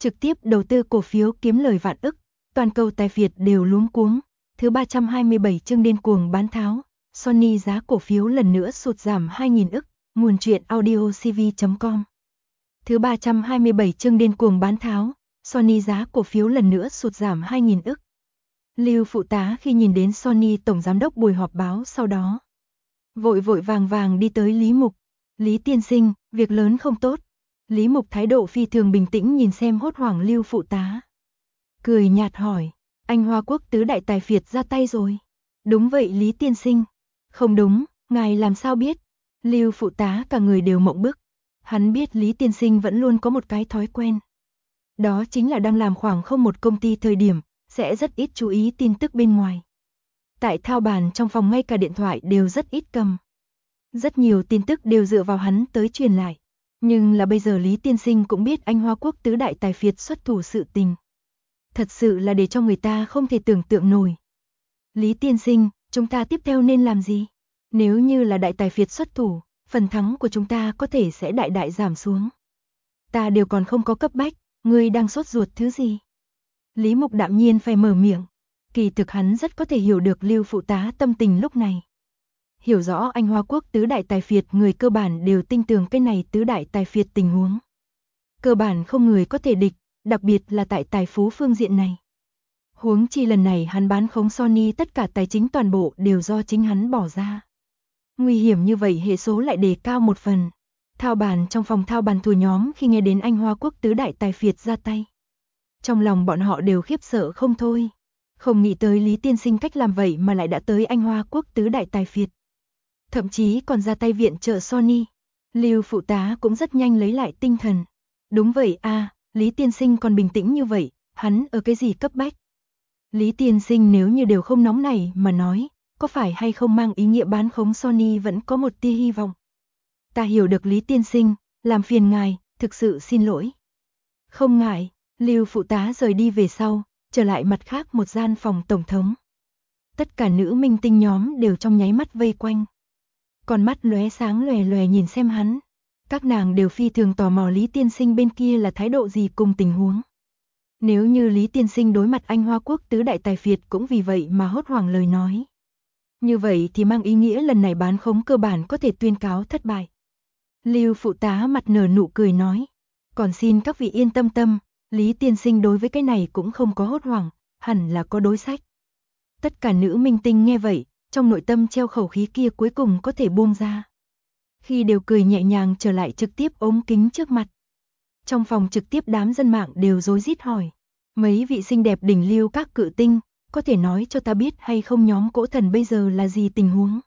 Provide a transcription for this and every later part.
trực tiếp đầu tư cổ phiếu kiếm lời vạn ức, toàn cầu tài phiệt đều luống cuống. Thứ 327 chương điên cuồng bán tháo, Sony giá cổ phiếu lần nữa sụt giảm 2.000 ức, nguồn truyện audio cv.com. Thứ 327 chương điên cuồng bán tháo, Sony giá cổ phiếu lần nữa sụt giảm 2.000 ức. Lưu phụ tá khi nhìn đến Sony tổng giám đốc buổi họp báo sau đó, vội vàng đi tới Lý Mục. Lý tiên sinh, việc lớn không tốt. Lý Mục thái độ phi thường bình tĩnh nhìn xem hốt hoảng Lưu phụ tá. Cười nhạt hỏi, anh Hoa Quốc tứ đại tài phiệt ra tay rồi. Đúng vậy Lý tiên sinh. Không đúng, ngài làm sao biết? Lưu phụ tá cả người đều mộng bức. Hắn biết Lý tiên sinh vẫn luôn có một cái thói quen. Đó chính là đang làm khoảng không một công ty thời điểm, sẽ rất ít chú ý tin tức bên ngoài. Tại thao bàn trong phòng ngay cả điện thoại đều rất ít cầm. Rất nhiều tin tức đều dựa vào hắn tới truyền lại. Nhưng là bây giờ Lý tiên sinh cũng biết anh Hoa Quốc tứ đại tài phiệt xuất thủ sự tình. Thật sự là để cho người ta không thể tưởng tượng nổi. Lý tiên sinh, chúng ta tiếp theo nên làm gì? Nếu như là đại tài phiệt xuất thủ, phần thắng của chúng ta có thể sẽ đại giảm xuống. Ta đều còn không có cấp bách, ngươi đang sốt ruột thứ gì? Lý Mục đạm nhiên phải mở miệng. Kỳ thực hắn rất có thể hiểu được Lưu phụ tá tâm tình lúc này. Hiểu rõ anh Hoa Quốc tứ đại tài phiệt người cơ bản đều tin tưởng cái này tứ đại tài phiệt tình huống. Cơ bản không người có thể địch, đặc biệt là tại tài phú phương diện này. Huống chi lần này hắn bán khống Sony tất cả tài chính toàn bộ đều do chính hắn bỏ ra. Nguy hiểm như vậy hệ số lại đề cao một phần. Thao bàn trong phòng thao bàn thủ nhóm khi nghe đến anh Hoa Quốc tứ đại tài phiệt ra tay. Trong lòng bọn họ đều khiếp sợ không thôi. Không nghĩ tới Lý tiên sinh cách làm vậy mà lại đã tới anh Hoa Quốc tứ đại tài phiệt. Thậm chí còn ra tay viện trợ Sony. Lưu phụ tá cũng rất nhanh lấy lại tinh thần. Đúng vậy a, Lý tiên sinh còn bình tĩnh như vậy, hắn ở cái gì cấp bách? Lý tiên sinh nếu như đều không nóng này mà nói, có phải hay không mang ý nghĩa bán khống Sony vẫn có một tia hy vọng? Ta hiểu được Lý tiên sinh, làm phiền ngài, thực sự xin lỗi. Không ngại, Lưu phụ tá rời đi về sau, trở lại mặt khác một gian phòng tổng thống. Tất cả nữ minh tinh nhóm đều trong nháy mắt vây quanh. Con mắt lóe sáng lòe nhìn xem hắn. Các nàng đều phi thường tò mò Lý tiên sinh bên kia là thái độ gì cùng tình huống. Nếu như Lý tiên sinh đối mặt anh Hoa Quốc tứ đại tài phiệt cũng vì vậy mà hốt hoảng lời nói. Như vậy thì mang ý nghĩa lần này bán khống cơ bản có thể tuyên cáo thất bại. Lưu phụ tá mặt nở nụ cười nói. Còn xin các vị yên tâm, Lý tiên sinh đối với cái này cũng không có hốt hoảng, hẳn là có đối sách. Tất cả nữ minh tinh nghe vậy, trong nội tâm treo khẩu khí kia cuối cùng có thể buông ra. Khi đều cười nhẹ nhàng trở lại trực tiếp ống kính trước mặt. Trong phòng trực tiếp đám dân mạng đều rối rít hỏi. Mấy vị xinh đẹp đỉnh lưu các cự tinh, có thể nói cho ta biết hay không nhóm Cỗ Thần bây giờ là gì tình huống?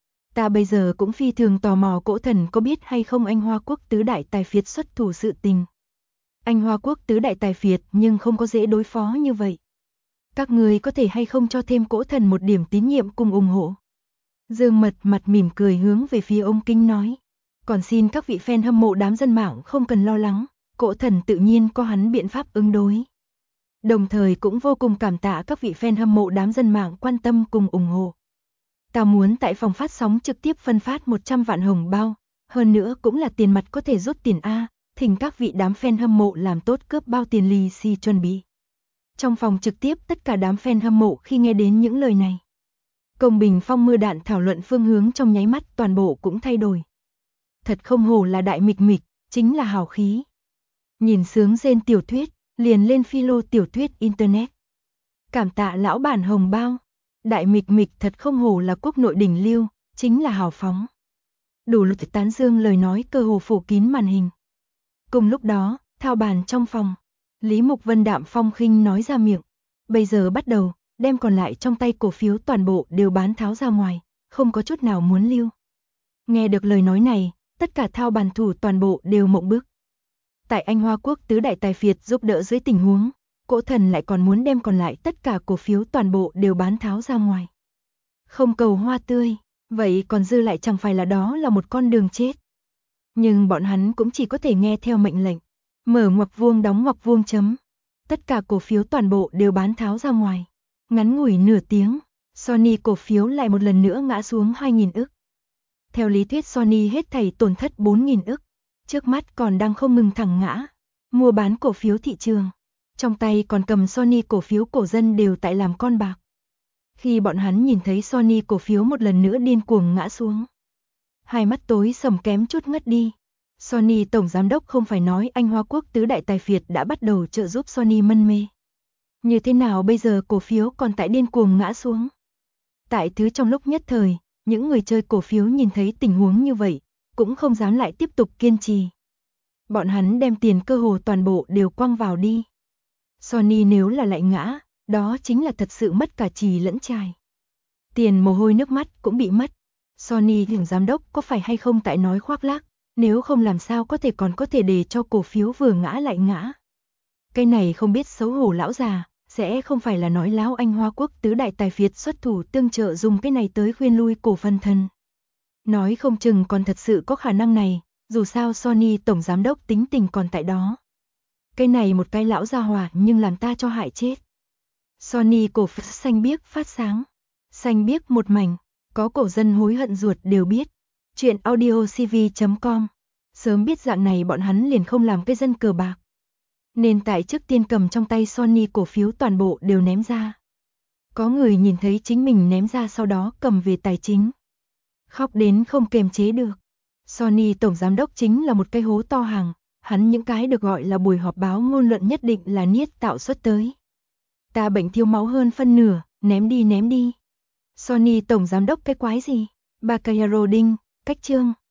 Ta bây giờ cũng phi thường tò mò Cỗ Thần có biết hay không anh Hoa Quốc tứ đại tài phiệt xuất thủ sự tình. Anh Hoa Quốc tứ đại tài phiệt nhưng không có dễ đối phó như vậy. Các người có thể hay không cho thêm Cỗ Thần một điểm tín nhiệm cùng ủng hộ? Dương Mật mặt mỉm cười hướng về phía ống kính nói. Còn xin các vị fan hâm mộ đám dân mạng không cần lo lắng, Cỗ Thần tự nhiên có hắn biện pháp ứng đối. Đồng thời cũng vô cùng cảm tạ các vị fan hâm mộ đám dân mạng quan tâm cùng ủng hộ. Ta muốn tại phòng phát sóng trực tiếp phân phát 100 vạn hồng bao, hơn nữa cũng là tiền mặt có thể rút tiền A, thỉnh các vị đám fan hâm mộ làm tốt cướp bao tiền lì xì chuẩn bị. Trong phòng trực tiếp tất cả đám fan hâm mộ khi nghe đến những lời này. Công bình phong mưa đạn thảo luận phương hướng trong nháy mắt toàn bộ cũng thay đổi. Thật không hổ là đại mịch mịch, chính là hào khí. Nhìn sướng rên tiểu thuyết, liền lên philo tiểu thuyết internet. Cảm tạ lão bản hồng bao. Đại mịch mịch thật không hổ là quốc nội đỉnh lưu, chính là hào phóng. Đủ lực tán dương lời nói cơ hồ phủ kín màn hình. Cùng lúc đó, thao bàn trong phòng, Lý Mục Vân đạm phong khinh nói ra miệng. Bây giờ bắt đầu, đem còn lại trong tay cổ phiếu toàn bộ đều bán tháo ra ngoài, không có chút nào muốn lưu. Nghe được lời nói này, tất cả thao bàn thủ toàn bộ đều mộng bức. Tại anh Hoa Quốc tứ đại tài phiệt giúp đỡ dưới tình huống, Cỗ Thần lại còn muốn đem còn lại tất cả cổ phiếu toàn bộ đều bán tháo ra ngoài. Không cầu hoa tươi, vậy còn dư lại chẳng phải là đó là một con đường chết. Nhưng bọn hắn cũng chỉ có thể nghe theo mệnh lệnh. Mở ngoặc vuông đóng ngoặc vuông chấm. Tất cả cổ phiếu toàn bộ đều bán tháo ra ngoài. Ngắn ngủi nửa tiếng, Sony cổ phiếu lại một lần nữa ngã xuống 2.000 ức. Theo lý thuyết Sony hết thảy tổn thất 4.000 ức. Trước mắt còn đang không ngừng thẳng ngã. mua bán cổ phiếu thị trường. Trong tay còn cầm Sony cổ phiếu cổ dân đều tại làm con bạc. Khi bọn hắn nhìn thấy Sony cổ phiếu một lần nữa điên cuồng ngã xuống, hai mắt tối sầm kém chút ngất đi. Sony tổng giám đốc không phải nói anh Hoa Quốc tứ đại tài phiệt đã bắt đầu trợ giúp Sony mân mê. Như thế nào bây giờ cổ phiếu còn tại điên cuồng ngã xuống? Tại thứ trong lúc nhất thời, những người chơi cổ phiếu nhìn thấy tình huống như vậy, cũng không dám lại tiếp tục kiên trì. Bọn hắn đem tiền cơ hồ toàn bộ đều quăng vào đi. Sony nếu là lại ngã, đó chính là thật sự mất cả trì lẫn trài. Tiền mồ hôi nước mắt cũng bị mất. Sony tổng giám đốc có phải hay không tại nói khoác lác, nếu không làm sao còn có thể để cho cổ phiếu vừa ngã lại ngã. Cái này không biết xấu hổ lão già, sẽ không phải là nói láo anh Hoa Quốc tứ đại tài phiệt xuất thủ tương trợ dùng cái này tới khuyên lui cổ phần thân. Nói không chừng còn thật sự có khả năng này, dù sao Sony tổng giám đốc tính tình còn tại đó. Cái này một cái lão gia hỏa nhưng làm ta cho hại chết. Sony cổ phiếu xanh biếc phát sáng, xanh biếc một mảnh, có cổ dân hối hận ruột đều biết. Chuyện audiocv.com. Sớm biết dạng này bọn hắn liền không làm cái dân cờ bạc. Nên tại trước tiên cầm trong tay Sony cổ phiếu toàn bộ đều ném ra. Có người nhìn thấy chính mình ném ra sau đó cầm về tài chính. Khóc đến không kềm chế được. Sony tổng giám đốc chính là một cái hố to hàng, hắn những cái được gọi là buổi họp báo ngôn luận nhất định là niết tạo xuất tới. Ta bệnh thiếu máu hơn phân nửa, ném đi. Sony tổng giám đốc cái quái gì? Baccarat Đinh, cách chương.